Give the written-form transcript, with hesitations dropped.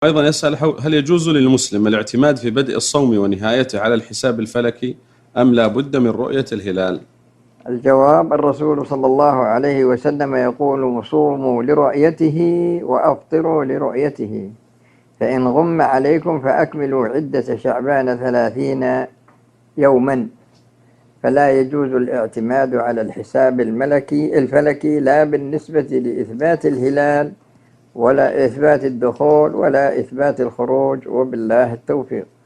أيضا يسأل هل يجوز للمسلم الاعتماد في بدء الصوم ونهايته على الحساب الفلكي أم لا بد من رؤية الهلال؟ الجواب: الرسول صلى الله عليه وسلم يقول: صوموا لرؤيته وأفطروا لرؤيته، فإن غم عليكم فأكملوا عدة شعبان 30 يوما. فلا يجوز الاعتماد على الحساب الفلكي لا بالنسبة لإثبات الهلال ولا إثبات الدخول ولا إثبات الخروج، وبالله التوفيق.